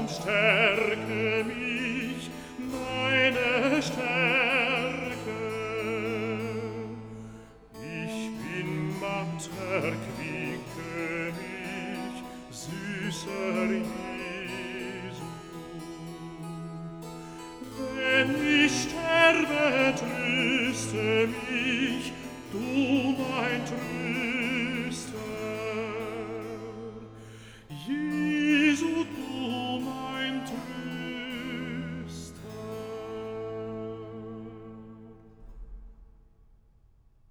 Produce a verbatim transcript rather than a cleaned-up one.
und stärke mich, meine Stärke. Ich bin matt, erquicke mich, süßer Jesu. Wenn ich sterbe, tröste mich, du mein